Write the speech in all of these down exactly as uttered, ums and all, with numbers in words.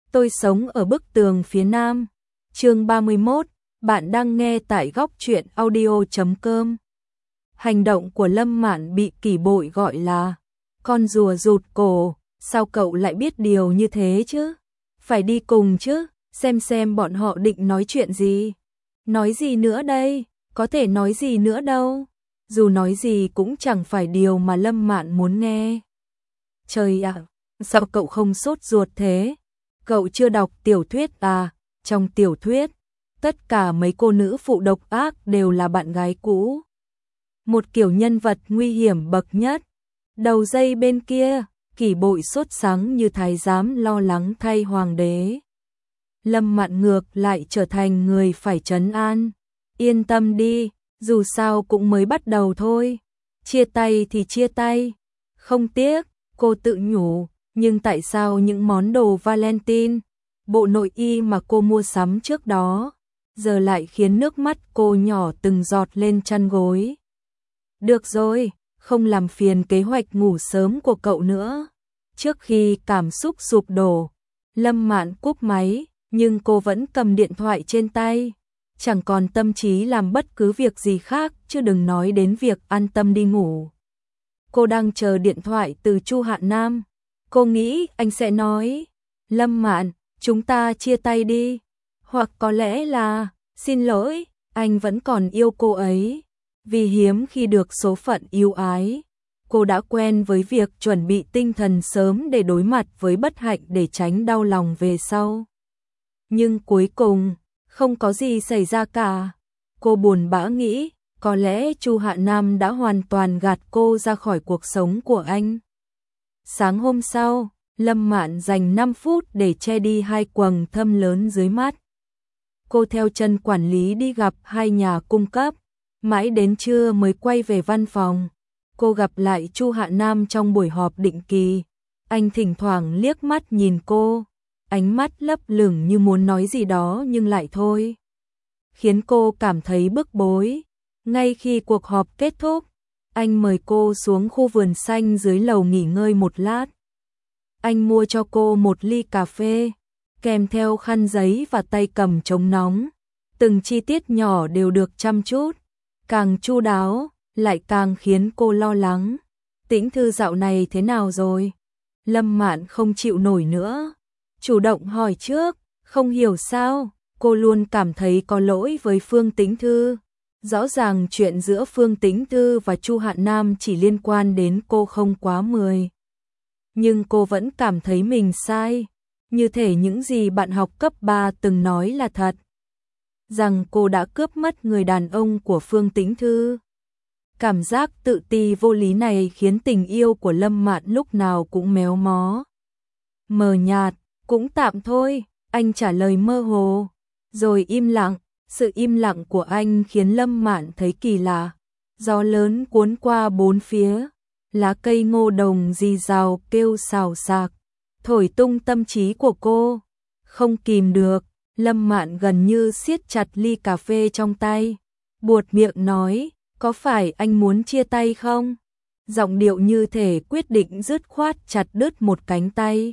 Tôi sống ở bức tường phía nam. Chương ba mươi mốt, bạn đang nghe tại góc truyện audio chấm com. Hành động của Lâm Mạn bị Kỷ Bội gọi là con rùa rụt cổ, sao cậu lại biết điều như thế chứ? Phải đi cùng chứ, xem xem bọn họ định nói chuyện gì. Nói gì nữa đây, có thể nói gì nữa đâu. Dù nói gì cũng chẳng phải điều mà Lâm Mạn muốn nghe. Trời ạ, sao cậu không sốt ruột thế? Cậu chưa đọc tiểu thuyết à? Trong tiểu thuyết, tất cả mấy cô nữ phụ độc ác đều là bạn gái cũ. Một kiểu nhân vật nguy hiểm bậc nhất. Đầu dây bên kia, Kỷ Bội sốt sắng như thái giám lo lắng thay hoàng đế. Lâm Mạn ngược lại trở thành người phải trấn an. Yên tâm đi, dù sao cũng mới bắt đầu thôi. Chia tay thì chia tay. Không tiếc, cô tự nhủ, nhưng tại sao những món đồ Valentine, bộ nội y mà cô mua sắm trước đó, giờ lại khiến nước mắt cô nhỏ từng giọt lên chăn gối. Được rồi, không làm phiền kế hoạch ngủ sớm của cậu nữa. Trước khi cảm xúc sụp đổ, Lâm Mạn cúp máy, nhưng cô vẫn cầm điện thoại trên tay, chẳng còn tâm trí làm bất cứ việc gì khác, chứ đừng nói đến việc an tâm đi ngủ. Cô đang chờ điện thoại từ Chu Hạ Nam. Cô nghĩ anh sẽ nói, Lâm Mạn, chúng ta chia tay đi. Hoặc có lẽ là, xin lỗi, anh vẫn còn yêu cô ấy. Vì hiếm khi được số phận yêu ái, cô đã quen với việc chuẩn bị tinh thần sớm để đối mặt với bất hạnh để tránh đau lòng về sau. Nhưng cuối cùng, không có gì xảy ra cả. Cô buồn bã nghĩ, có lẽ Chu Hạ Nam đã hoàn toàn gạt cô ra khỏi cuộc sống của anh. Sáng hôm sau, Lâm Mạn dành năm phút để che đi hai quầng thâm lớn dưới mắt. Cô theo chân quản lý đi gặp hai nhà cung cấp, mãi đến trưa mới quay về văn phòng. Cô gặp lại Chu Hạ Nam trong buổi họp định kỳ. Anh thỉnh thoảng liếc mắt nhìn cô, ánh mắt lấp lửng như muốn nói gì đó nhưng lại thôi, khiến cô cảm thấy bức bối. Ngay khi cuộc họp kết thúc, anh mời cô xuống khu vườn xanh dưới lầu nghỉ ngơi một lát. Anh mua cho cô một ly cà phê, kèm theo khăn giấy và tay cầm chống nóng. Từng chi tiết nhỏ đều được chăm chút, càng chu đáo, lại càng khiến cô lo lắng. Tĩnh Thư dạo này thế nào rồi? Lâm Mạn không chịu nổi nữa, chủ động hỏi trước. Không hiểu sao, cô luôn cảm thấy có lỗi với Phương Tĩnh Thư. Rõ ràng chuyện giữa Phương Tĩnh Thư và Chu Hạ Nam chỉ liên quan đến cô không quá mười. Nhưng cô vẫn cảm thấy mình sai, như thể những gì bạn học cấp ba từng nói là thật. Rằng cô đã cướp mất người đàn ông của Phương Tĩnh Thư. Cảm giác tự ti vô lý này khiến tình yêu của Lâm Mạn lúc nào cũng méo mó. Mờ nhạt, cũng tạm thôi, anh trả lời mơ hồ, rồi im lặng. Sự im lặng của anh khiến Lâm Mạn thấy kỳ lạ. Gió lớn cuốn qua bốn phía, lá cây ngô đồng rì rào kêu xào xạc, thổi tung tâm trí của cô. Không kìm được, Lâm Mạn gần như siết chặt ly cà phê trong tay, buột miệng nói, có phải anh muốn chia tay không? Giọng điệu như thể quyết định dứt khoát chặt đứt một cánh tay.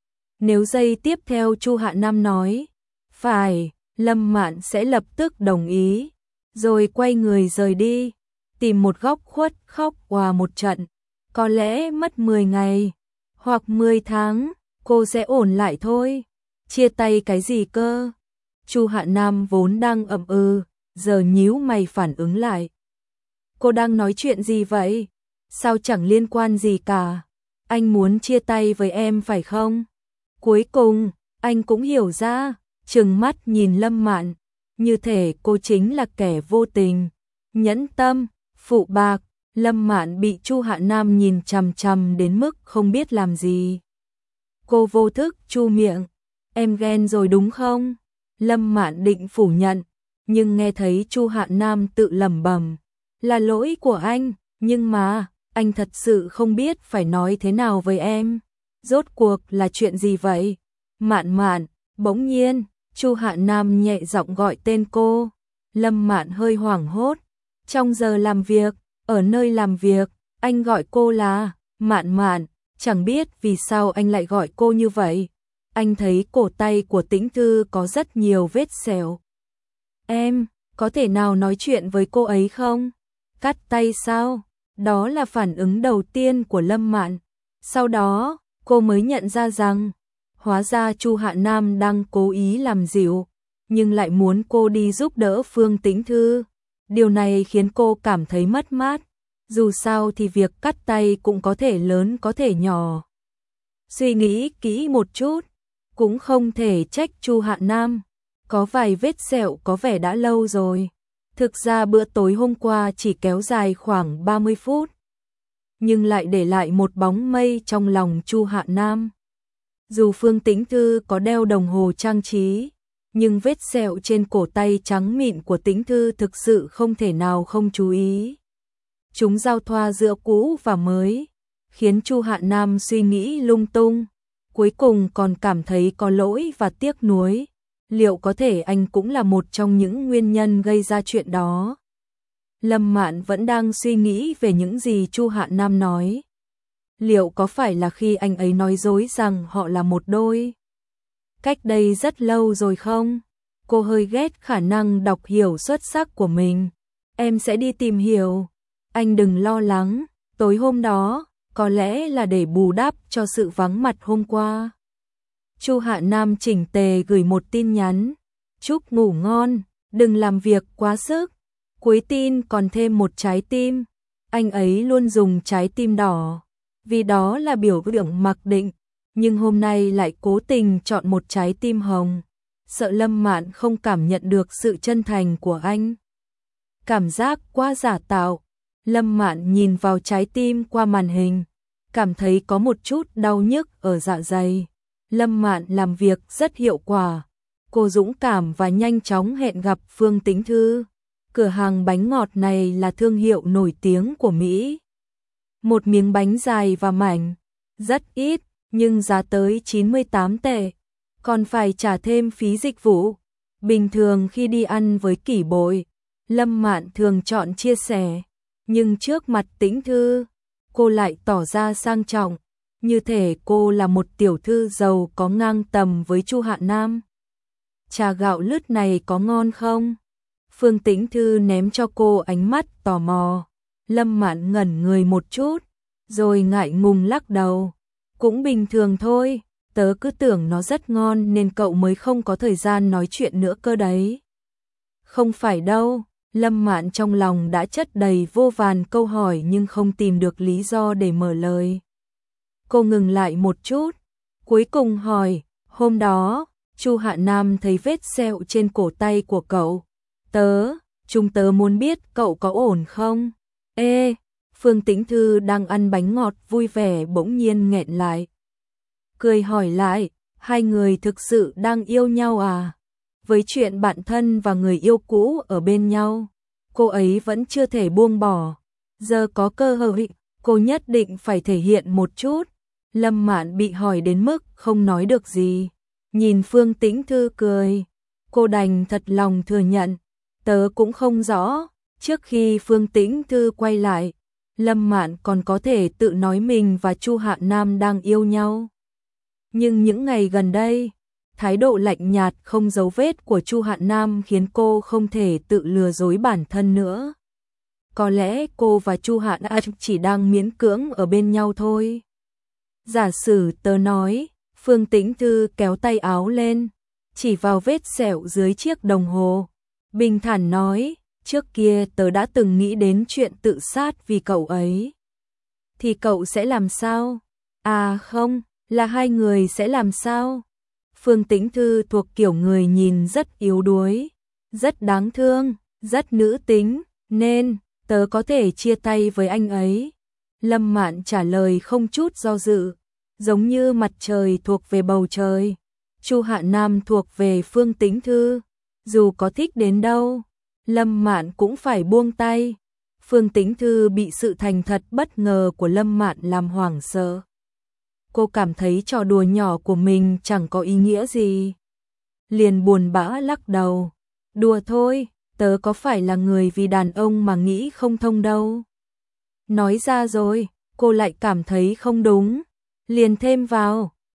Nếu giây tiếp theo Chu Hạ Nam nói, phải, Lâm Mạn sẽ lập tức đồng ý, rồi quay người rời đi, tìm một góc khuất khóc òa một trận. Có lẽ mất mười ngày, hoặc mười tháng, cô sẽ ổn lại thôi. Chia tay cái gì cơ? Chu Hạ Nam vốn đang ậm ừ, giờ nhíu mày phản ứng lại. Cô đang nói chuyện gì vậy? Sao chẳng liên quan gì cả? Anh muốn chia tay với em phải không? Cuối cùng, anh cũng hiểu ra, trừng mắt nhìn Lâm Mạn, như thể cô chính là kẻ vô tình, nhẫn tâm, phụ bạc. Lâm Mạn bị Chu Hạ Nam nhìn chằm chằm đến mức không biết làm gì. Cô vô thức chu miệng, em ghen rồi đúng không? Lâm Mạn định phủ nhận, nhưng nghe thấy Chu Hạ Nam tự lẩm bẩm, là lỗi của anh, nhưng mà, anh thật sự không biết phải nói thế nào với em. Rốt cuộc là chuyện gì vậy? Mạn Mạn. Bỗng nhiên, Chu Hạ Nam nhẹ giọng gọi tên cô. Lâm Mạn hơi hoảng hốt. Trong giờ làm việc, ở nơi làm việc, anh gọi cô là Mạn Mạn, chẳng biết vì sao anh lại gọi cô như vậy. anh thấy cổ tay của Tĩnh Thư có rất nhiều vết sẹo. Em, có thể nào nói chuyện với cô ấy không? Cắt tay sao? Đó là phản ứng đầu tiên của Lâm Mạn. Sau đó, cô mới nhận ra rằng, hóa ra Chu Hạ Nam đang cố ý làm dịu, nhưng lại muốn cô đi giúp đỡ Phương Tĩnh Thư. Điều này khiến cô cảm thấy mất mát. Dù sao thì việc cắt tay cũng có thể lớn có thể nhỏ. Suy nghĩ kỹ một chút, cũng không thể trách Chu Hạ Nam. Có vài vết sẹo có vẻ đã lâu rồi. Thực ra bữa tối hôm qua chỉ kéo dài khoảng ba mươi phút, nhưng lại để lại một bóng mây trong lòng Chu Hạ Nam. Dù Phương Tĩnh Thư có đeo đồng hồ trang trí, nhưng vết sẹo trên cổ tay trắng mịn của Tĩnh Thư thực sự không thể nào không chú ý. Chúng giao thoa giữa cũ và mới, khiến Chu Hạ Nam suy nghĩ lung tung, cuối cùng còn cảm thấy có lỗi và tiếc nuối. Liệu có thể anh cũng là một trong những nguyên nhân gây ra chuyện đó? Lâm Mạn vẫn đang suy nghĩ về những gì Chu Hạ Nam nói. Liệu có phải là khi anh ấy nói dối rằng họ là một đôi? Cách đây rất lâu rồi không? Cô hơi ghét khả năng đọc hiểu xuất sắc của mình. Em sẽ đi tìm hiểu. Anh đừng lo lắng, tối hôm đó, có lẽ là để bù đắp cho sự vắng mặt hôm qua. Chu Hạ Nam chỉnh tề gửi một tin nhắn. Chúc ngủ ngon, đừng làm việc quá sức. Cuối tin còn thêm một trái tim. Anh ấy luôn dùng trái tim đỏ, vì đó là biểu tượng mặc định. Nhưng hôm nay lại cố tình chọn một trái tim hồng. Sợ Lâm Mạn không cảm nhận được sự chân thành của anh. Cảm giác quá giả tạo. Lâm Mạn nhìn vào trái tim qua màn hình, cảm thấy có một chút đau nhức ở dạ dày. Lâm Mạn làm việc rất hiệu quả. Cô dũng cảm và nhanh chóng hẹn gặp Phương Tĩnh Thư. Cửa hàng bánh ngọt này là thương hiệu nổi tiếng của Mỹ. Một miếng bánh dài và mảnh, rất ít, nhưng giá tới chín mươi tám tệ, còn phải trả thêm phí dịch vụ. Bình thường khi đi ăn với Kỷ Bội, Lâm Mạn thường chọn chia sẻ, nhưng trước mặt Tĩnh Thư, cô lại tỏ ra sang trọng, như thể cô là một tiểu thư giàu có ngang tầm với Chu Hạ Nam. Trà gạo lứt này có ngon không? Phương Tĩnh Thư ném cho cô ánh mắt tò mò. Lâm Mạn ngẩn người một chút, rồi ngại ngùng lắc đầu. Cũng bình thường thôi, tớ cứ tưởng nó rất ngon nên cậu mới không có thời gian nói chuyện nữa cơ đấy. Không phải đâu, Lâm Mạn trong lòng đã chất đầy vô vàn câu hỏi nhưng không tìm được lý do để mở lời. Cô ngừng lại một chút, cuối cùng hỏi, hôm đó, Chu Hạ Nam thấy vết sẹo trên cổ tay của cậu. Tớ, chúng tớ muốn biết cậu có ổn không? Ê, Phương Tĩnh Thư đang ăn bánh ngọt vui vẻ bỗng nhiên nghẹn lại. Cười hỏi lại, hai người thực sự đang yêu nhau à? Với chuyện bạn thân và người yêu cũ ở bên nhau, cô ấy vẫn chưa thể buông bỏ. Giờ có cơ hội, cô nhất định phải thể hiện một chút. Lâm Mạn bị hỏi đến mức không nói được gì. Nhìn Phương Tĩnh Thư cười, cô đành thật lòng thừa nhận. Tớ cũng không rõ, trước khi Phương Tĩnh Thư quay lại, Lâm Mạn còn có thể tự nói mình và Chu Hạ Nam đang yêu nhau. Nhưng những ngày gần đây, thái độ lạnh nhạt không dấu vết của Chu Hạ Nam khiến cô không thể tự lừa dối bản thân nữa. Có lẽ cô và Chu Hạ Nam chỉ đang miễn cưỡng ở bên nhau thôi. Giả sử tớ nói, Phương Tĩnh Thư kéo tay áo lên, chỉ vào vết sẹo dưới chiếc đồng hồ. Bình thản nói, trước kia tớ đã từng nghĩ đến chuyện tự sát vì cậu ấy. Thì cậu sẽ làm sao? À không, là hai người sẽ làm sao? Phương Tĩnh Thư thuộc kiểu người nhìn rất yếu đuối, rất đáng thương, rất nữ tính, nên tớ có thể chia tay với anh ấy. Lâm Mạn trả lời không chút do dự, giống như mặt trời thuộc về bầu trời, Chu Hạ Nam thuộc về Phương Tĩnh Thư. Dù có thích đến đâu, Lâm Mạn cũng phải buông tay. Phương Tĩnh Thư bị sự thành thật bất ngờ của Lâm Mạn làm hoảng sợ. Cô cảm thấy trò đùa nhỏ của mình chẳng có ý nghĩa gì. Liền buồn bã lắc đầu. Đùa thôi, tớ có phải là người vì đàn ông mà nghĩ không thông đâu. Nói ra rồi, cô lại cảm thấy không đúng. Liền thêm vào,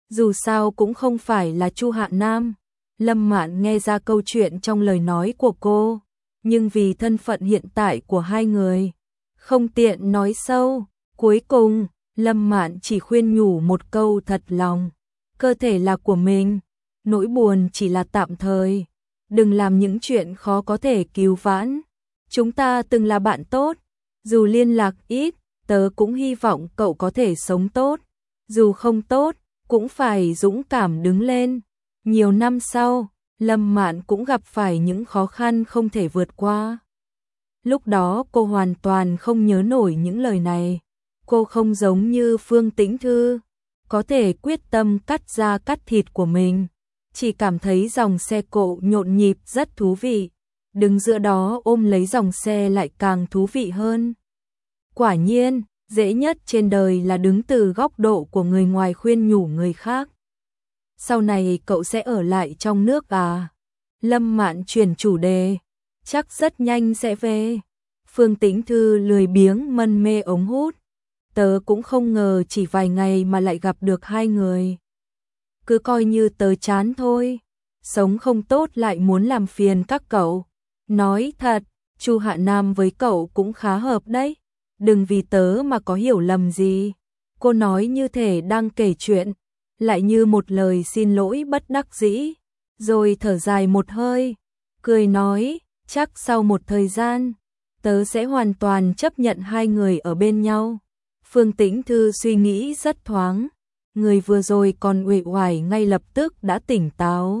Dù sao cũng không phải là Chu Hạ Nam. Lâm Mạn nghe ra câu chuyện trong lời nói của cô, nhưng vì thân phận hiện tại của hai người, không tiện nói sâu. Cuối cùng, Lâm Mạn chỉ khuyên nhủ một câu thật lòng. Cơ thể là của mình, nỗi buồn chỉ là tạm thời. Đừng làm những chuyện khó có thể cứu vãn. Chúng ta từng là bạn tốt, dù liên lạc ít, tớ cũng hy vọng cậu có thể sống tốt. Dù không tốt, cũng phải dũng cảm đứng lên. Nhiều năm sau, Lâm Mạn cũng gặp phải những khó khăn không thể vượt qua. Lúc đó cô hoàn toàn không nhớ nổi những lời này. Cô không giống như Phương Tĩnh Thư, có thể quyết tâm cắt da cắt thịt của mình. Chỉ cảm thấy dòng xe cộ nhộn nhịp rất thú vị. Đứng giữa đó ôm lấy dòng xe lại càng thú vị hơn. Quả nhiên, dễ nhất trên đời là đứng từ góc độ của người ngoài khuyên nhủ người khác. Sau này cậu sẽ ở lại trong nước à? Lâm Mạn chuyển chủ đề. Chắc rất nhanh sẽ về. Phương Tĩnh Thư lười biếng mân mê ống hút. Tớ cũng không ngờ chỉ vài ngày mà lại gặp được hai người. Cứ coi như tớ chán thôi. Sống không tốt lại muốn làm phiền các cậu. Nói thật, Chu Hạ Nam với cậu cũng khá hợp đấy. Đừng vì tớ mà có hiểu lầm gì. Cô nói như thể đang kể chuyện, lại như một lời xin lỗi bất đắc dĩ. Rồi thở dài một hơi, cười nói, chắc sau một thời gian, tớ sẽ hoàn toàn chấp nhận hai người ở bên nhau. Phương Tĩnh Thư suy nghĩ rất thoáng. Người vừa rồi còn uể oải ngay lập tức đã tỉnh táo.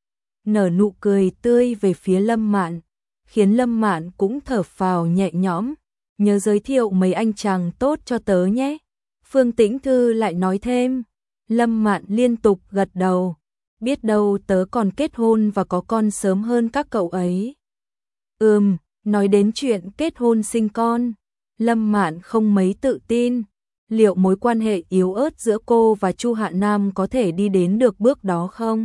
Nở nụ cười tươi về phía Lâm Mạn, khiến Lâm Mạn cũng thở phào nhẹ nhõm. Nhớ giới thiệu mấy anh chàng tốt cho tớ nhé. Phương Tĩnh Thư lại nói thêm. Lâm Mạn liên tục gật đầu. Biết đâu tớ còn kết hôn và có con sớm hơn các cậu ấy. Ừm, nói đến chuyện kết hôn sinh con, Lâm Mạn không mấy tự tin. Liệu mối quan hệ yếu ớt giữa cô và Chu Hạ Nam có thể đi đến được bước đó không?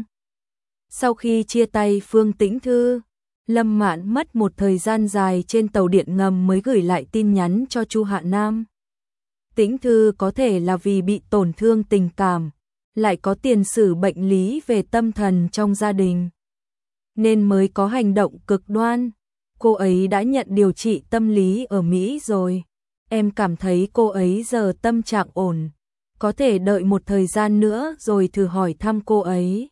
Sau khi chia tay Phương Tĩnh Thư, Lâm Mạn mất một thời gian dài trên tàu điện ngầm mới gửi lại tin nhắn cho Chu Hạ Nam. Tĩnh Thư có thể là vì bị tổn thương tình cảm, lại có tiền sử bệnh lý về tâm thần trong gia đình, nên mới có hành động cực đoan. Cô ấy đã nhận điều trị tâm lý ở Mỹ rồi. Em cảm thấy cô ấy giờ tâm trạng ổn, có thể đợi một thời gian nữa rồi thử hỏi thăm cô ấy.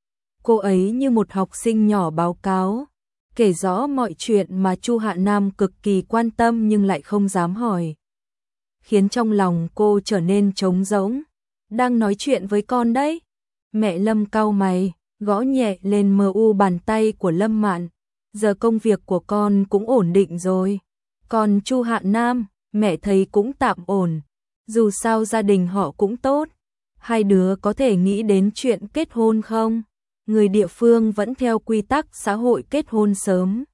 Cô ấy như một học sinh nhỏ báo cáo, kể rõ mọi chuyện mà Chu Hạ Nam cực kỳ quan tâm nhưng lại không dám hỏi, khiến trong lòng cô trở nên trống rỗng. Đang nói chuyện với con đấy. Mẹ Lâm cau mày, gõ nhẹ lên mờ u bàn tay của Lâm Mạn. Giờ công việc của con cũng ổn định rồi. Còn Chu Hạ Nam, mẹ thấy cũng tạm ổn. Dù sao gia đình họ cũng tốt. Hai đứa có thể nghĩ đến chuyện kết hôn không? Người địa phương vẫn theo quy tắc xã hội kết hôn sớm.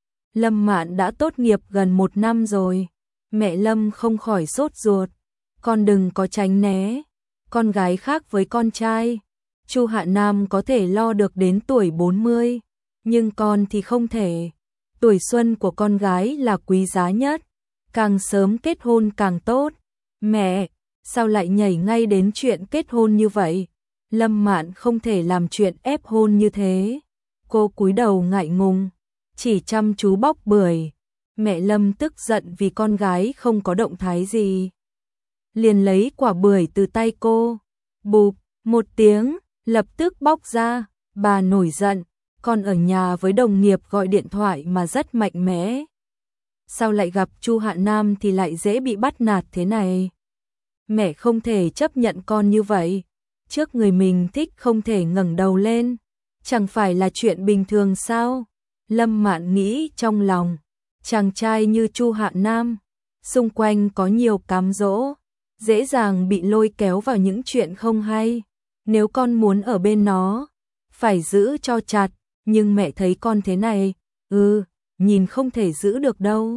Lâm Mạn đã tốt nghiệp gần một năm rồi. Mẹ Lâm không khỏi sốt ruột. Con đừng có tránh né. Con gái khác với con trai. Chu Hạ Nam có thể lo được đến tuổi bốn mươi, nhưng con thì không thể. Tuổi xuân của con gái là quý giá nhất. Càng sớm kết hôn càng tốt. Mẹ, sao lại nhảy ngay đến chuyện kết hôn như vậy? Lâm Mạn không thể làm chuyện ép hôn như thế. Cô cúi đầu ngại ngùng, chỉ chăm chú bóc bưởi. Mẹ Lâm tức giận vì con gái không có động thái gì, liền lấy quả bưởi từ tay cô, bụp một tiếng, lập tức bóc ra. Bà nổi giận, con ở nhà với đồng nghiệp gọi điện thoại mà rất mạnh mẽ, sao lại gặp Chu Hạ Nam thì lại dễ bị bắt nạt thế này? Mẹ không thể chấp nhận con như vậy. Trước người mình thích không thể ngẩng đầu lên, chẳng phải là chuyện bình thường sao? Lâm Mạn nghĩ trong lòng, chàng trai như Chu Hạ Nam, xung quanh có nhiều cám dỗ, dễ dàng bị lôi kéo vào những chuyện không hay. Nếu con muốn ở bên nó, phải giữ cho chặt, nhưng mẹ thấy con thế này, ừ, nhìn không thể giữ được đâu.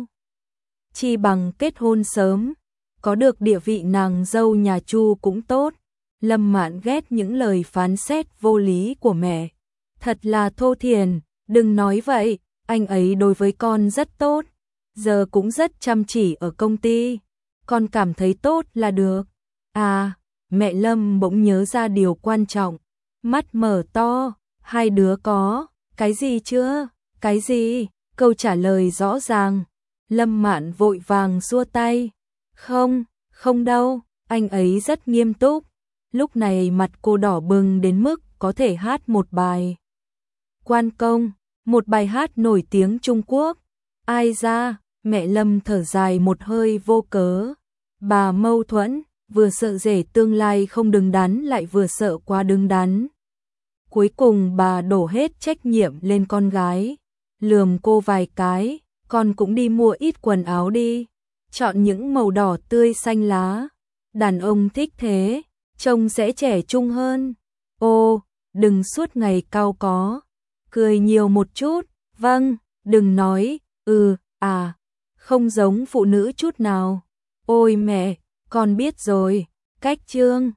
Chi bằng kết hôn sớm, có được địa vị nàng dâu nhà Chu cũng tốt. Lâm Mạn ghét những lời phán xét vô lý của mẹ. Thật là thô thiển, đừng nói vậy, anh ấy đối với con rất tốt, giờ cũng rất chăm chỉ ở công ty, con cảm thấy tốt là được. À, Mẹ Lâm bỗng nhớ ra điều quan trọng, mắt mở to, hai đứa có, cái gì chưa, cái gì, câu trả lời rõ ràng. Lâm Mạn vội vàng xua tay, không, không đâu, anh ấy rất nghiêm túc. Lúc này mặt cô đỏ bừng đến mức có thể hát một bài Quan Công, một bài hát nổi tiếng Trung Quốc. Ai ra, mẹ Lâm thở dài một hơi vô cớ. Bà mâu thuẫn, vừa sợ rể tương lai không đứng đắn lại vừa sợ quá đứng đắn. Cuối cùng bà đổ hết trách nhiệm lên con gái, lườm cô vài cái, con cũng đi mua ít quần áo đi, chọn những màu đỏ tươi xanh lá, đàn ông thích thế, trông sẽ trẻ trung hơn. Ô, đừng suốt ngày cau có, cười nhiều một chút, vâng, đừng nói, ừ, à, không giống phụ nữ chút nào. Ôi mẹ, con biết rồi, cách chương